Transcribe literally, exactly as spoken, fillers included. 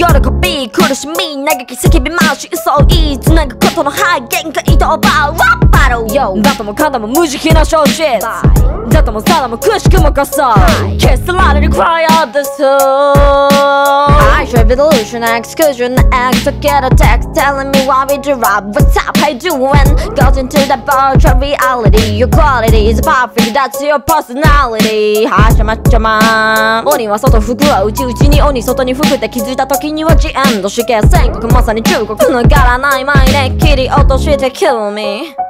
喜び苦しみ嘆き叫び回し嘘を言い繋ぐことの背限界と奪うラッパローだともかんだも無慈悲な正実だともさらもくしくもこそ消される cry of the soul I should revolution exclusion X to get a text telling me why we drop what's up how you doing goes into the virtual reality your quality is perfect that's your personality はしゃまっちゃま鬼は外服は内々に鬼外に服って気づいた時にはジエンド死刑宣告まさに中国の柄ない前で切り落として kill me